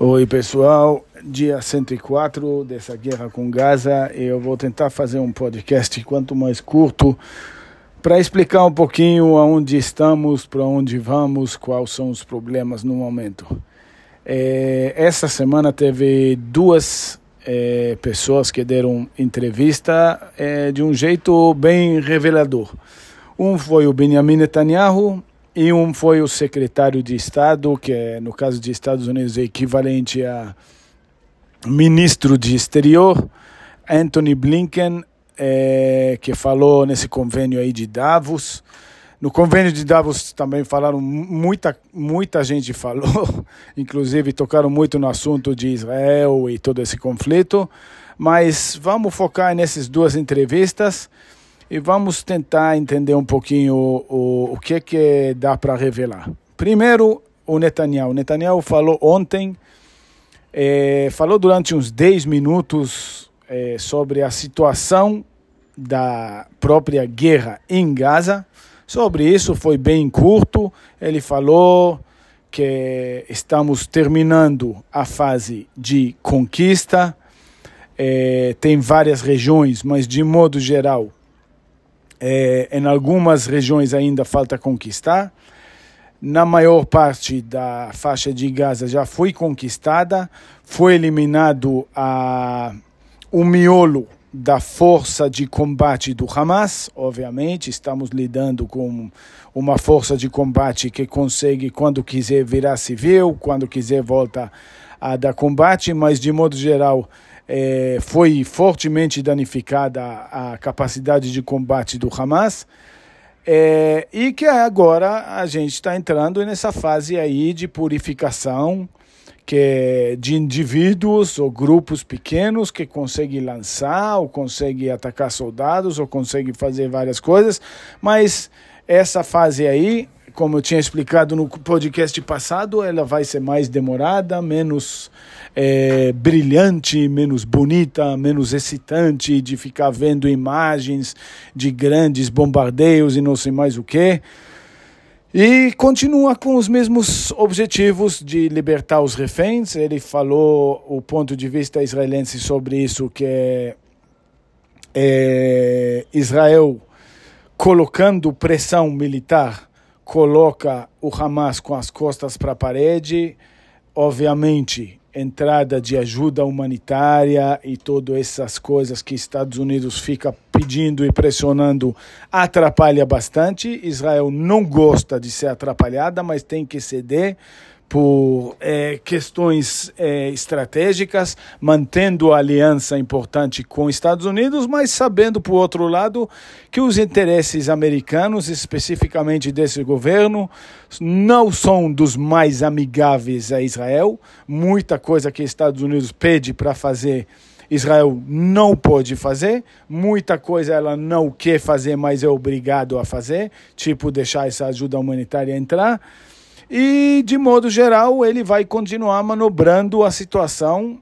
Oi pessoal, dia 104 dessa guerra com Gaza. Eu vou tentar fazer um podcast quanto mais curto para explicar um pouquinho aonde estamos, para onde vamos, quais são os problemas no momento. Essa semana teve duas pessoas que deram entrevista de um jeito bem revelador. Um foi o Benjamin Netanyahu e um foi o secretário de Estado, que é, no caso dos Estados Unidos, é equivalente a ministro de Exterior, Antony Blinken, que falou nesse convênio aí de Davos. No convênio de Davos também falaram, muita gente falou, inclusive tocaram muito no assunto de Israel e todo esse conflito, mas vamos focar nessas duas entrevistas e vamos tentar entender um pouquinho o que dá para revelar. Primeiro, o Netanyahu. O Netanyahu falou ontem, falou durante uns 10 minutos sobre a situação da própria guerra em Gaza. Sobre isso foi bem curto. Ele falou que estamos terminando a fase de conquista. Tem várias regiões, mas de modo geral, em algumas regiões ainda falta conquistar. Na maior parte da faixa de Gaza já foi conquistada, foi eliminado o miolo da força de combate do Hamas. Obviamente, estamos lidando com uma força de combate que consegue, quando quiser, virar civil, quando quiser, volta a dar combate, mas de modo geral foi fortemente danificada a capacidade de combate do Hamas, e que agora a gente está entrando nessa fase aí de purificação, que é de indivíduos ou grupos pequenos que conseguem lançar, ou conseguem atacar soldados, ou conseguem fazer várias coisas, mas essa fase aí, como eu tinha explicado no podcast passado, ela vai ser mais demorada, menos brilhante, menos bonita, menos excitante, de ficar vendo imagens de grandes bombardeios e não sei mais o que. E continua com os mesmos objetivos de libertar os reféns. Ele falou o ponto de vista israelense sobre isso, que é Israel colocando pressão militar, coloca o Hamas com as costas para a parede. Obviamente, entrada de ajuda humanitária e todas essas coisas que Estados Unidos fica pedindo e pressionando atrapalha bastante. Israel não gosta de ser atrapalhada, mas tem que ceder por questões estratégicas, mantendo a aliança importante com os Estados Unidos, mas sabendo, por outro lado, que os interesses americanos, especificamente desse governo, não são dos mais amigáveis a Israel. Muita coisa que os Estados Unidos pede para fazer, Israel não pode fazer. Muita coisa ela não quer fazer, mas é obrigado a fazer, tipo deixar essa ajuda humanitária entrar. E, de modo geral, ele vai continuar manobrando a situação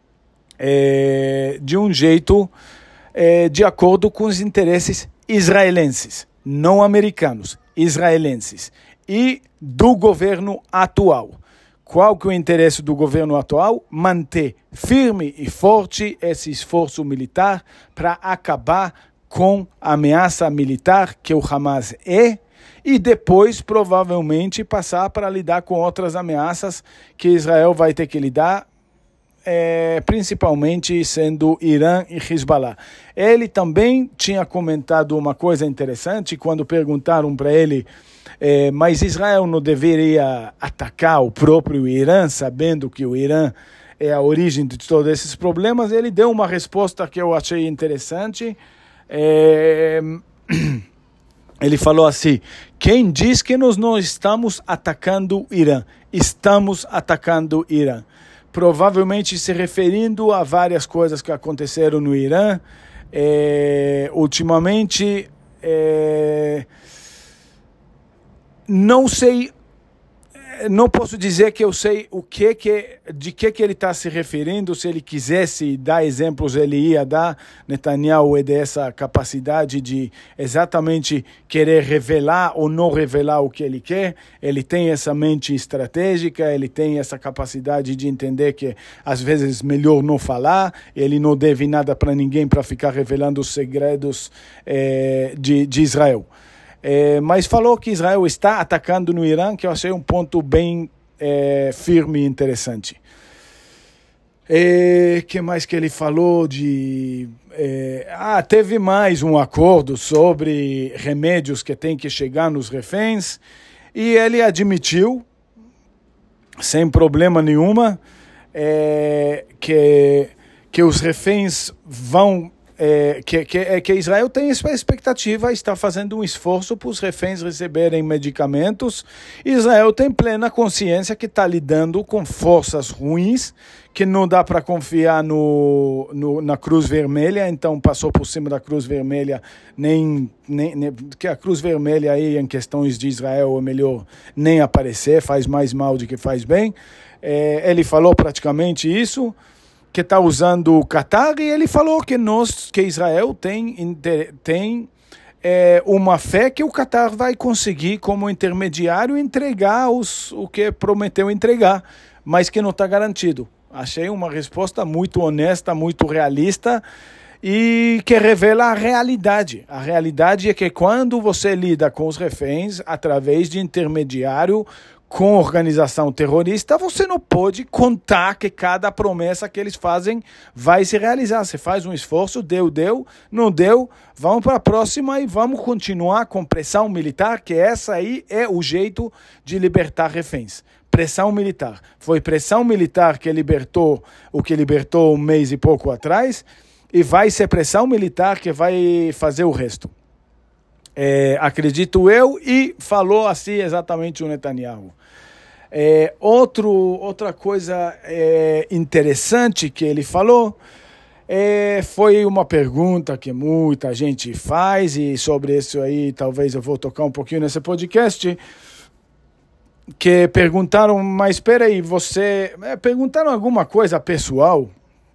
de um jeito de acordo com os interesses israelenses, não americanos, israelenses, e do governo atual. Qual que é o interesse do governo atual? Manter firme e forte esse esforço militar para acabar com a ameaça militar que o Hamas e depois, provavelmente, passar para lidar com outras ameaças que Israel vai ter que lidar, principalmente sendo Irã e Hezbollah. Ele também tinha comentado uma coisa interessante quando perguntaram para ele, mas Israel não deveria atacar o próprio Irã, sabendo que o Irã é a origem de todos esses problemas. Ele deu uma resposta que eu achei interessante. Ele falou assim: quem diz que nós não estamos atacando o Irã? Estamos atacando o Irã. Provavelmente se referindo a várias coisas que aconteceram no Irã. Ultimamente, não sei não posso dizer que eu sei de que ele está se referindo. Se ele quisesse dar exemplos, ele ia dar. Netanyahu é dessa capacidade de exatamente querer revelar ou não revelar o que ele quer. Ele tem essa mente estratégica, ele tem essa capacidade de entender que às vezes melhor não falar, ele não deve nada para ninguém para ficar revelando os segredos de Israel. Mas falou que Israel está atacando no Irã, que eu achei um ponto bem firme e interessante. Que mais que ele falou teve mais um acordo sobre remédios que tem que chegar nos reféns, e ele admitiu, sem problema nenhuma, que os reféns vão... que Israel tem essa expectativa, está fazendo um esforço para os reféns receberem medicamentos. Israel tem plena consciência que está lidando com forças ruins, que não dá para confiar na Cruz Vermelha, então passou por cima da Cruz Vermelha, que a Cruz Vermelha aí em questões de Israel é melhor nem aparecer, faz mais mal do que faz bem. Ele falou praticamente isso, que está usando o Qatar, e ele falou que Israel tem uma fé que o Qatar vai conseguir, como intermediário, entregar o que prometeu entregar, mas que não está garantido. Achei uma resposta muito honesta, muito realista, e que revela a realidade. A realidade é que quando você lida com os reféns através de intermediário, com organização terrorista, você não pode contar que cada promessa que eles fazem vai se realizar. Você faz um esforço, deu, não deu, vamos para a próxima e vamos continuar com pressão militar, que essa aí é o jeito de libertar reféns. Pressão militar. Foi pressão militar que libertou o que libertou um mês e pouco atrás, e vai ser pressão militar que vai fazer o resto. Acredito eu, e falou assim exatamente o Netanyahu. Outra coisa interessante que ele falou foi uma pergunta que muita gente faz, e sobre isso aí talvez eu vou tocar um pouquinho nesse podcast, que perguntaram, mas espera aí, perguntaram alguma coisa pessoal.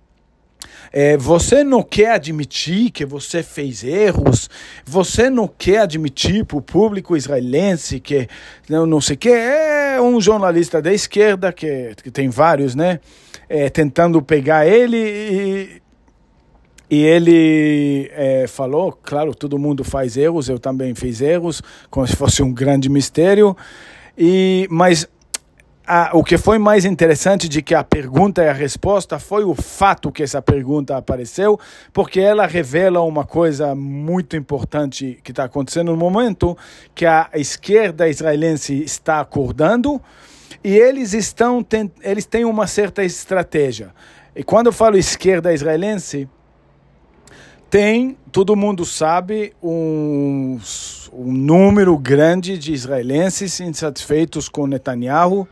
Você não quer admitir que você fez erros? Você não quer admitir para o público israelense que não sei o que? É um jornalista da esquerda, que tem vários, né? Tentando pegar ele, e ele falou, claro, todo mundo faz erros, eu também fiz erros, como se fosse um grande mistério, mas... o que foi mais interessante de que a pergunta e a resposta foi o fato que essa pergunta apareceu, porque ela revela uma coisa muito importante que está acontecendo no momento, que a esquerda israelense está acordando, e eles têm uma certa estratégia. E quando eu falo esquerda israelense, todo mundo sabe, um número grande de israelenses insatisfeitos com Netanyahu.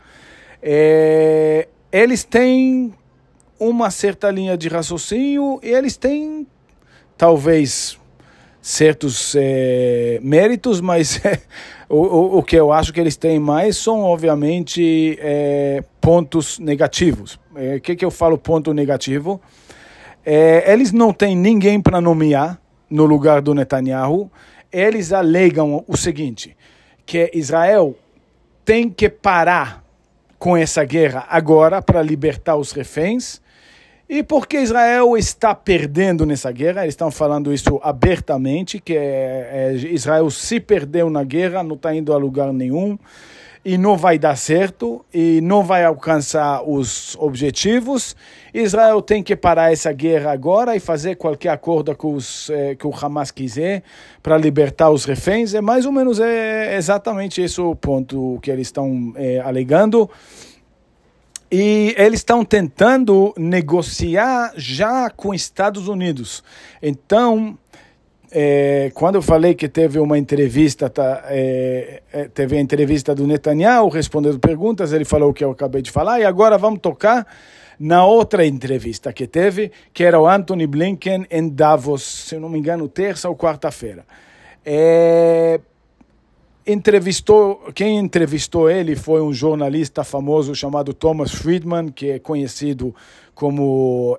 Eles têm uma certa linha de raciocínio, e eles têm talvez certos méritos, mas o que eu acho que eles têm mais são obviamente pontos negativos. O que eu falo ponto negativo? Eles não têm ninguém para nomear no lugar do Netanyahu. Eles alegam o seguinte, que Israel tem que parar com essa guerra agora para libertar os reféns, e porque Israel está perdendo nessa guerra, eles estão falando isso abertamente, que Israel se perdeu na guerra, não está indo a lugar nenhum, e não vai dar certo, e não vai alcançar os objetivos. Israel tem que parar essa guerra agora e fazer qualquer acordo que o Hamas quiser para libertar os reféns. Mais ou menos exatamente esse o ponto que eles estão alegando. E eles estão tentando negociar já com Estados Unidos. Então, quando eu falei que teve uma entrevista, teve a entrevista do Netanyahu respondendo perguntas, ele falou o que eu acabei de falar, e agora vamos tocar na outra entrevista que teve, que era o Antony Blinken em Davos, se eu não me engano, terça ou quarta-feira. quem entrevistou ele foi um jornalista famoso chamado Thomas Friedman, que é conhecido como,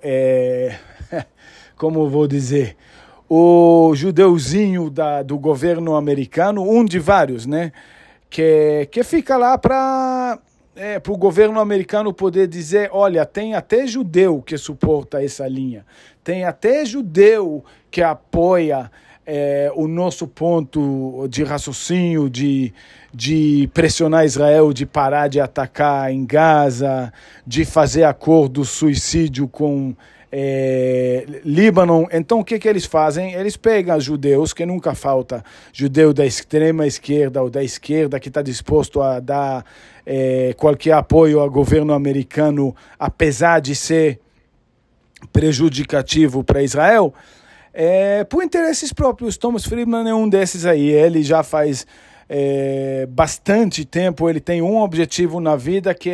como vou dizer, o judeuzinho do governo americano, um de vários, né? Que fica lá para o governo americano poder dizer, olha, tem até judeu que suporta essa linha, tem até judeu que apoia o nosso ponto de raciocínio, de pressionar Israel, de parar de atacar em Gaza, de fazer acordo suicídio com Líbano. Então o que eles fazem? Eles pegam judeus, que nunca falta judeu da extrema esquerda ou da esquerda que está disposto a dar qualquer apoio ao governo americano, apesar de ser prejudicativo para Israel, por interesses próprios. Thomas Friedman é um desses aí. Ele já faz bastante tempo, ele tem um objetivo na vida que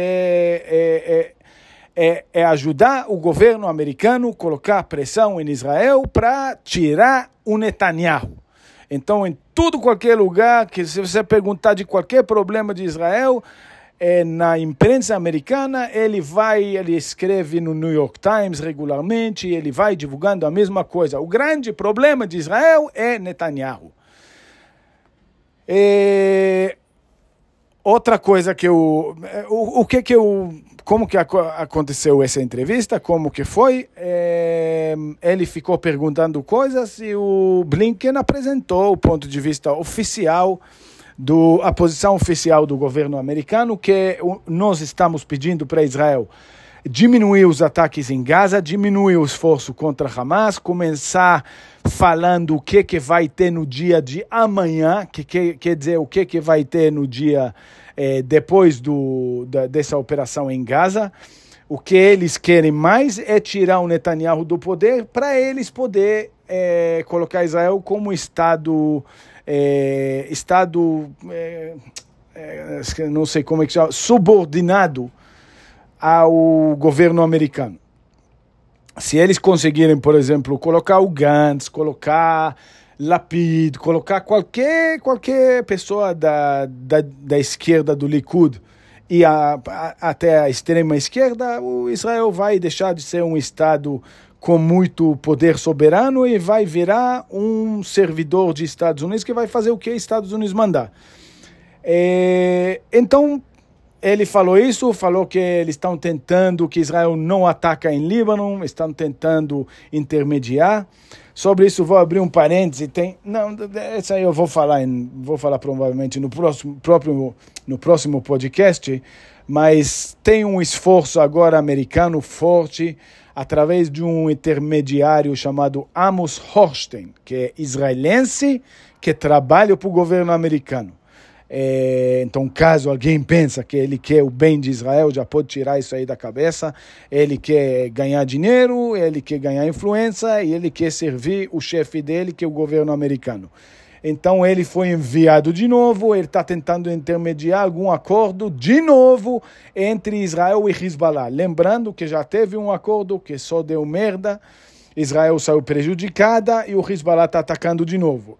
é ajudar o governo americano a colocar pressão em Israel para tirar o Netanyahu. Então, em qualquer lugar, que se você perguntar de qualquer problema de Israel, na imprensa americana, ele escreve no New York Times regularmente, ele vai divulgando a mesma coisa. O grande problema de Israel é Netanyahu. Outra coisa como que aconteceu essa entrevista, como que foi, ele ficou perguntando coisas e o Blinken apresentou o ponto de vista oficial, a posição oficial do governo americano, que nós estamos pedindo para Israel diminuir os ataques em Gaza, diminuir o esforço contra Hamas, começar falando o que vai ter no dia de amanhã, quer dizer, o que vai ter no dia depois dessa operação em Gaza. O que eles querem mais é tirar o Netanyahu do poder para eles poder colocar Israel como Estado, não sei como é que chama, subordinado ao governo americano. Se eles conseguirem, por exemplo, colocar o Gantz, colocar Lapid, colocar qualquer pessoa da esquerda do Likud e até a extrema esquerda, o Israel vai deixar de ser um Estado com muito poder soberano e vai virar um servidor de Estados Unidos que vai fazer o que Estados Unidos mandar. Então, ele falou que eles estão tentando, que Israel não ataca em Líbano, estão tentando intermediar. Sobre isso, vou abrir um parêntese. Essa aí eu vou falar provavelmente no próximo podcast, mas tem um esforço agora americano forte, através de um intermediário chamado Amos Hochstein, que é israelense, que trabalha para o governo americano. Então, caso alguém pensa que ele quer o bem de Israel, já pode tirar isso aí da cabeça. Ele quer ganhar dinheiro, ele quer ganhar influência e ele quer servir o chefe dele, que é o governo americano. Então, ele foi enviado de novo, ele está tentando intermediar algum acordo de novo entre Israel e Hezbollah. Lembrando que já teve um acordo que só deu merda, Israel saiu prejudicada e o Hezbollah está atacando de novo.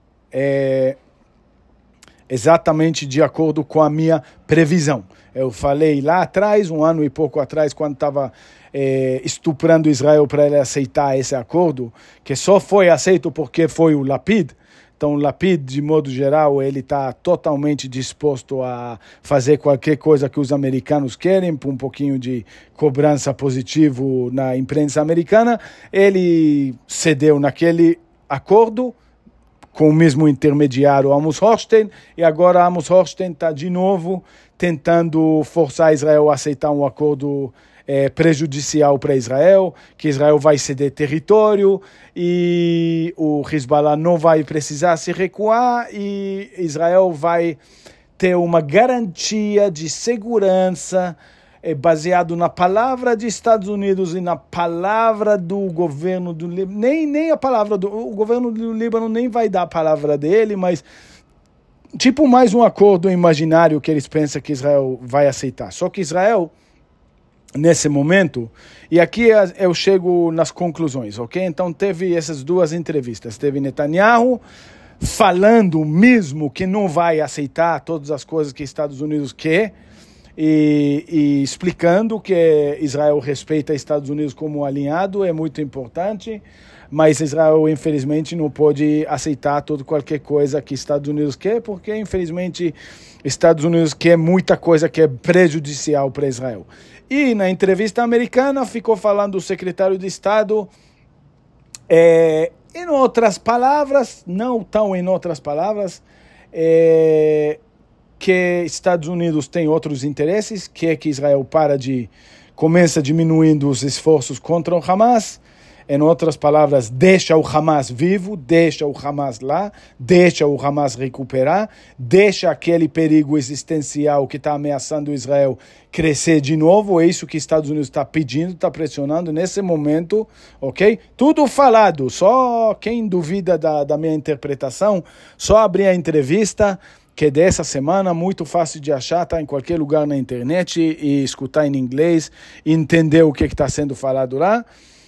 Exatamente de acordo com a minha previsão. Eu falei lá atrás, um ano e pouco atrás, quando estava estuprando Israel para ele aceitar esse acordo, que só foi aceito porque foi o Lapid. Então, o Lapid, de modo geral, ele está totalmente disposto a fazer qualquer coisa que os americanos querem, por um pouquinho de cobrança positivo na imprensa americana. Ele cedeu naquele acordo, com o mesmo intermediário Amos Hochstein, e agora Amos Hochstein está de novo tentando forçar Israel a aceitar um acordo prejudicial para Israel, que Israel vai ceder território e o Hezbollah não vai precisar se recuar e Israel vai ter uma garantia de segurança baseado na palavra dos Estados Unidos e na palavra do governo do Líbano. Nem a palavra o governo do Líbano nem vai dar a palavra dele, mas tipo mais um acordo imaginário que eles pensam que Israel vai aceitar. Só que Israel, nesse momento, e aqui eu chego nas conclusões, ok? Então teve essas duas entrevistas. Teve Netanyahu falando mesmo que não vai aceitar todas as coisas que Estados Unidos quer e explicando que Israel respeita Estados Unidos como alinhado é muito importante, mas Israel infelizmente não pode aceitar qualquer coisa que Estados Unidos quer, porque infelizmente Estados Unidos quer muita coisa que é prejudicial para Israel. E na entrevista americana ficou falando o secretário de Estado, em outras palavras, não tão em outras palavras, que Estados Unidos tem outros interesses, que Israel começa diminuindo os esforços contra o Hamas. Em outras palavras, deixa o Hamas vivo, deixa o Hamas lá, deixa o Hamas recuperar, deixa aquele perigo existencial que está ameaçando Israel crescer de novo. É isso que Estados Unidos está pedindo, está pressionando nesse momento, ok? Tudo falado, só quem duvida da minha interpretação, só abrir a entrevista, que é dessa semana, muito fácil de achar, está em qualquer lugar na internet, e escutar em inglês, e entender o que está sendo falado lá.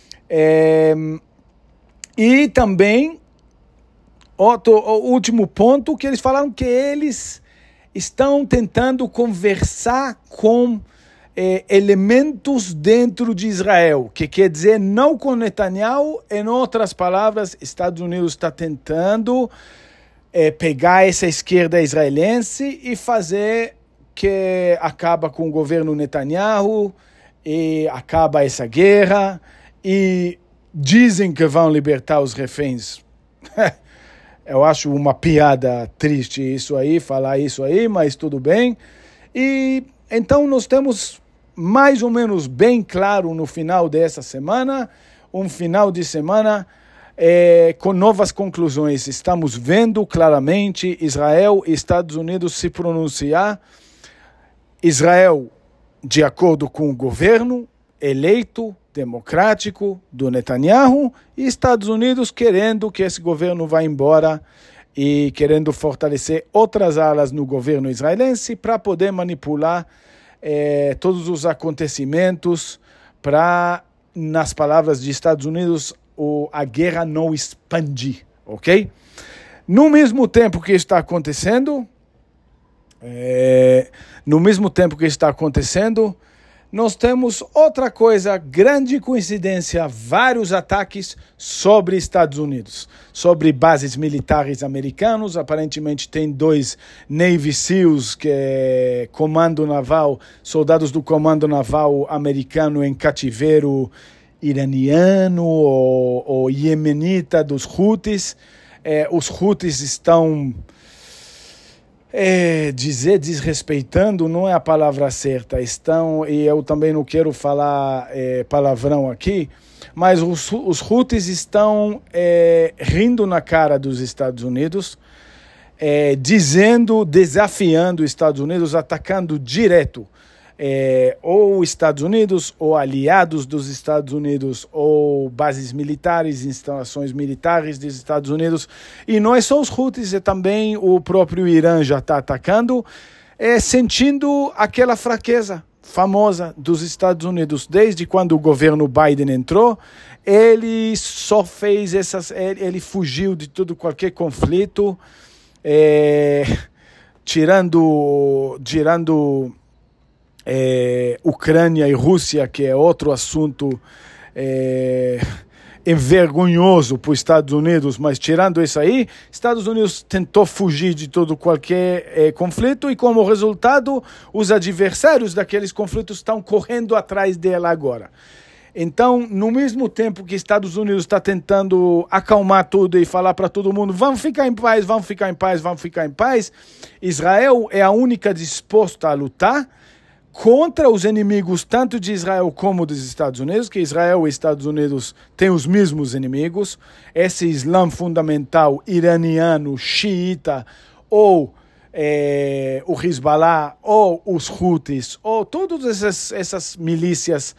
E também, o último ponto, que eles falaram que eles estão tentando conversar com elementos dentro de Israel, que quer dizer não com Netanyahu. Em outras palavras, Estados Unidos está tentando pegar essa esquerda israelense e fazer que acaba com o governo Netanyahu e acaba essa guerra. E dizem que vão libertar os reféns. Eu acho uma piada triste isso aí, falar isso aí, mas tudo bem. E então nós temos mais ou menos bem claro no final dessa semana, um final de semana com novas conclusões. Estamos vendo claramente Israel e Estados Unidos se pronunciar. Israel, de acordo com o governo eleito, democrático do Netanyahu, e Estados Unidos querendo que esse governo vá embora e querendo fortalecer outras alas no governo israelense para poder manipular todos os acontecimentos para, nas palavras de Estados Unidos, a guerra não expandir, ok? No mesmo tempo que está acontecendo, nós temos outra coisa, grande coincidência, vários ataques sobre Estados Unidos, sobre bases militares americanos. Aparentemente tem 2 Navy SEALs, que é comando naval, soldados do comando naval americano em cativeiro iraniano ou iemenita dos Houthis. Os Houthis estão... desrespeitando não é a palavra certa, e eu também não quero falar palavrão aqui, mas os Houthis estão rindo na cara dos Estados Unidos, desafiando os Estados Unidos, atacando direto ou Estados Unidos, ou aliados dos Estados Unidos, ou bases militares, instalações militares dos Estados Unidos. E não é só os Houthis, é também o próprio Irã já está atacando, sentindo aquela fraqueza famosa dos Estados Unidos. Desde quando o governo Biden entrou, ele só fez ele fugiu de qualquer conflito, tirando Ucrânia e Rússia, que é outro assunto envergonhoso para os Estados Unidos, mas tirando isso aí, Estados Unidos tentou fugir de qualquer conflito, e como resultado, os adversários daqueles conflitos estão correndo atrás dela agora. Então, no mesmo tempo que Estados Unidos está tentando acalmar tudo e falar para todo mundo, vamos ficar em paz, vamos ficar em paz, vamos ficar em paz, Israel é a única disposta a lutar contra os inimigos tanto de Israel como dos Estados Unidos, que Israel e Estados Unidos têm os mesmos inimigos, esse Islã fundamental iraniano, xiita, ou o Hezbollah, ou os Houthis, ou todas essas milícias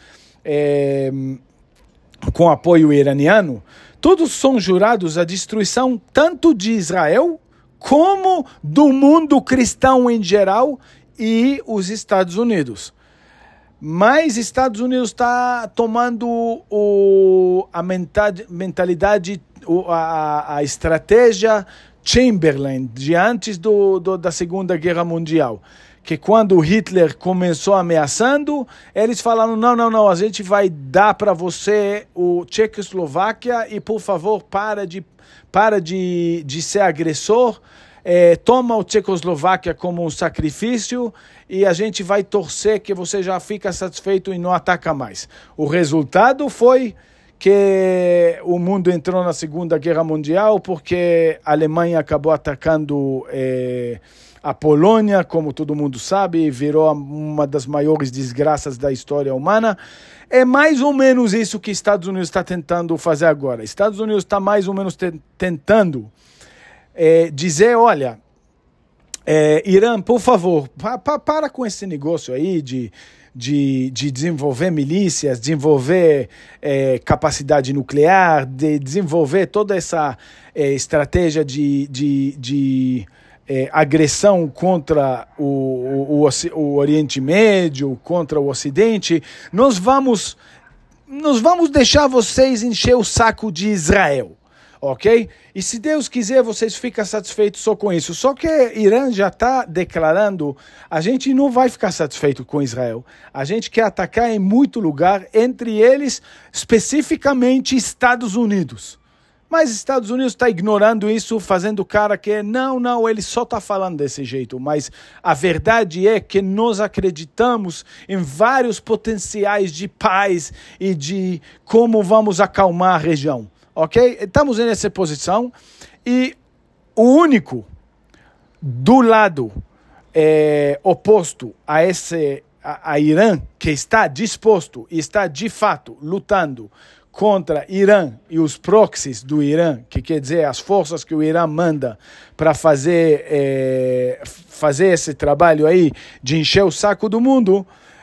com apoio iraniano, todos são jurados a destruição tanto de Israel como do mundo cristão em geral e os Estados Unidos. Mas Estados Unidos está tomando a mentalidade, a estratégia Chamberlain, de antes da Segunda Guerra Mundial, que quando Hitler começou ameaçando, eles falaram, não, a gente vai dar para você o Tchecoslováquia e, por favor, para de ser agressor, toma o Tchecoslováquia como um sacrifício e a gente vai torcer que você já fica satisfeito e não ataca mais. O resultado foi que o mundo entrou na Segunda Guerra Mundial porque a Alemanha acabou atacando a Polônia, como todo mundo sabe, e virou uma das maiores desgraças da história humana. É mais ou menos isso que Estados Unidos está tentando fazer agora. Estados Unidos está mais ou menos tentando dizer, olha, Irã, por favor, para com esse negócio aí de desenvolver milícias, desenvolver capacidade nuclear, de desenvolver toda essa estratégia de agressão contra o Oriente Médio, contra o Ocidente. Nós vamos deixar vocês encher o saco de Israel. Ok? E se Deus quiser, vocês ficam satisfeitos só com isso. Só que Irã já está declarando, a gente não vai ficar satisfeito com Israel. A gente quer atacar em muito lugar, entre eles, especificamente, Estados Unidos. Mas Estados Unidos está ignorando isso, fazendo cara que não, ele só está falando desse jeito. Mas a verdade é que nós acreditamos em vários potenciais de paz e de como vamos acalmar a região. Ok? Estamos nessa posição e o único do lado oposto a Irã que está disposto e está de fato lutando contra Irã e os proxies do Irã, que quer dizer as forças que o Irã manda para fazer esse trabalho aí de encher o saco do mundo,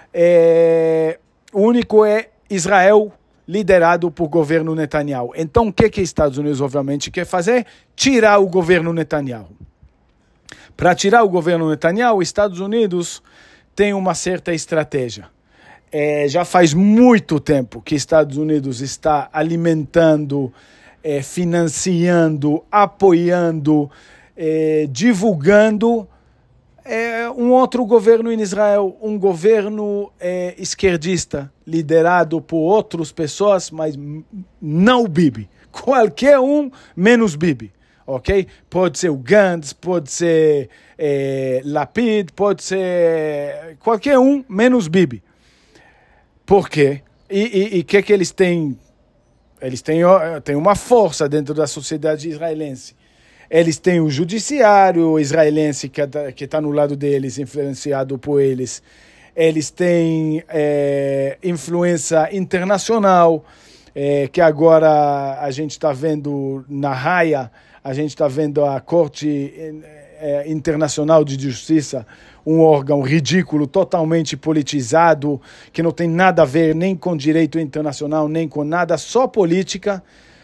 o único é Israel, liderado por governo Netanyahu. Então, o que Estados Unidos, obviamente, quer fazer? Tirar o governo Netanyahu. Para tirar o governo Netanyahu, Estados Unidos tem uma certa estratégia. Já faz muito tempo que Estados Unidos está alimentando, financiando, apoiando, divulgando um outro governo em Israel, um governo esquerdista, liderado por outras pessoas, mas não o Bibi. Qualquer um, menos Bibi. Ok? Pode ser o Gantz, pode ser Lapid, pode ser qualquer um, menos Bibi. Por quê? E que eles têm? Eles têm uma força dentro da sociedade israelense. Eles têm o judiciário israelense que está no lado deles, influenciado por eles. Eles têm influência internacional, que agora a gente está vendo na Haia, a gente está vendo a Corte Internacional de Justiça, um órgão ridículo, totalmente politizado, que não tem nada a ver nem com direito internacional, nem com nada, só política.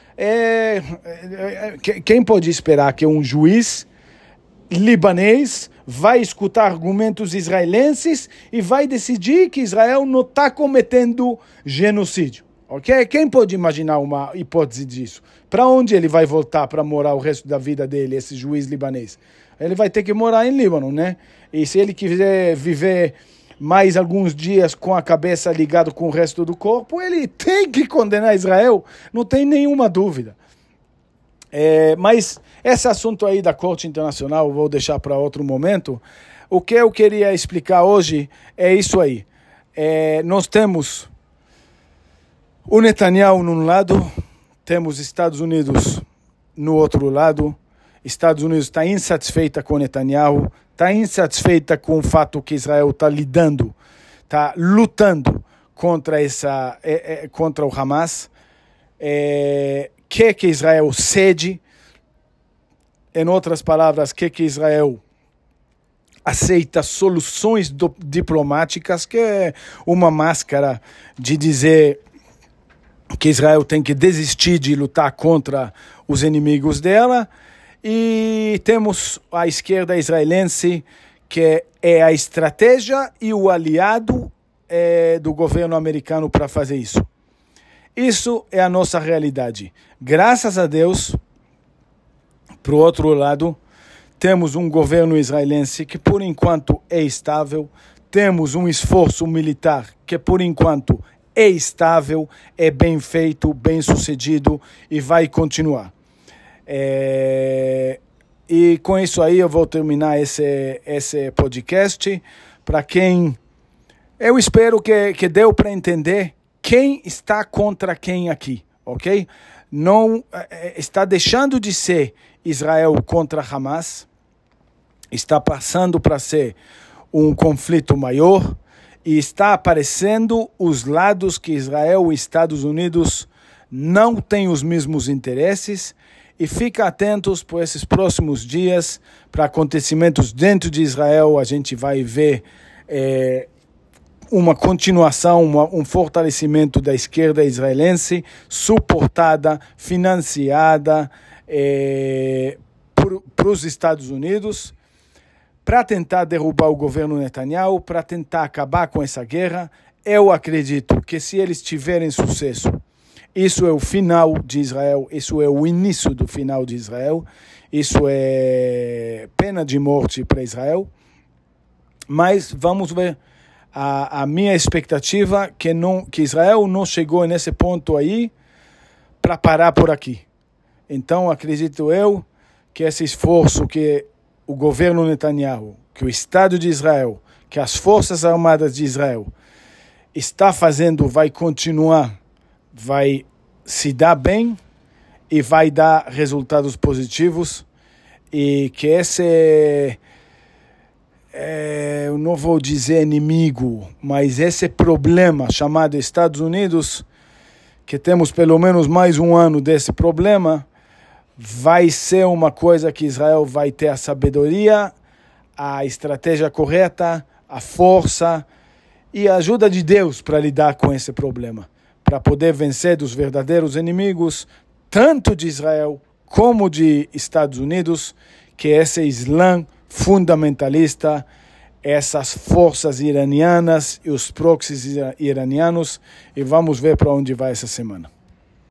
Quem pode esperar que um juiz libanês vai escutar argumentos israelenses e vai decidir que Israel não está cometendo genocídio? Okay? Quem pode imaginar uma hipótese disso? Para onde ele vai voltar para morar o resto da vida dele, esse juiz libanês? Ele vai ter que morar em Líbano, né? E se ele quiser viver mais alguns dias com a cabeça ligada com o resto do corpo, ele tem que condenar Israel, não tem nenhuma dúvida. Mas esse assunto aí da Corte Internacional eu vou deixar para outro momento. O que eu queria explicar hoje é isso aí. Nós temos o Netanyahu num lado, temos Estados Unidos no outro lado. Estados Unidos está insatisfeita com Netanyahu, está insatisfeita com o fato que Israel está lutando contra o Hamas, quer que Israel cede, em outras palavras, quer que Israel aceita soluções diplomáticas, que é uma máscara de dizer que Israel tem que desistir de lutar contra os inimigos dela. E temos a esquerda israelense, que é a estratégia e o aliado do governo americano para fazer isso. Isso é a nossa realidade. Graças a Deus, Por outro lado, temos um governo israelense que, por enquanto, é estável. Temos um esforço militar que, por enquanto, é estável, é bem feito, bem sucedido e vai continuar. E com isso aí eu vou terminar esse podcast. Para quem... Eu espero que deu para entender quem está contra quem aqui, ok? Não está deixando de ser Israel contra Hamas, está passando para ser um conflito maior e está aparecendo os lados que Israel e Estados Unidos não têm os mesmos interesses. E fica atentos por esses próximos dias para acontecimentos dentro de Israel. A gente vai ver uma continuação, um fortalecimento da esquerda israelense, suportada, financiada para os Estados Unidos, para tentar derrubar o governo Netanyahu, para tentar acabar com essa guerra. Eu acredito que se eles tiverem sucesso, isso é o final de Israel, isso é o início do final de Israel, isso é pena de morte para Israel. Mas vamos ver, a minha expectativa é que Israel não chegou nesse ponto aí para parar por aqui. Então acredito eu que esse esforço que o governo Netanyahu, que o Estado de Israel, que as Forças Armadas de Israel está fazendo vai continuar, vai se dar bem e vai dar resultados positivos, e que esse, eu não vou dizer inimigo, mas esse problema chamado Estados Unidos, que temos pelo menos mais um ano desse problema, vai ser uma coisa que Israel vai ter a sabedoria, a estratégia correta, a força e a ajuda de Deus para lidar com esse problema, para poder vencer dos verdadeiros inimigos, tanto de Israel como de Estados Unidos, que é esse Islã fundamentalista, essas forças iranianas e os proxies iranianos, e vamos ver para onde vai essa semana.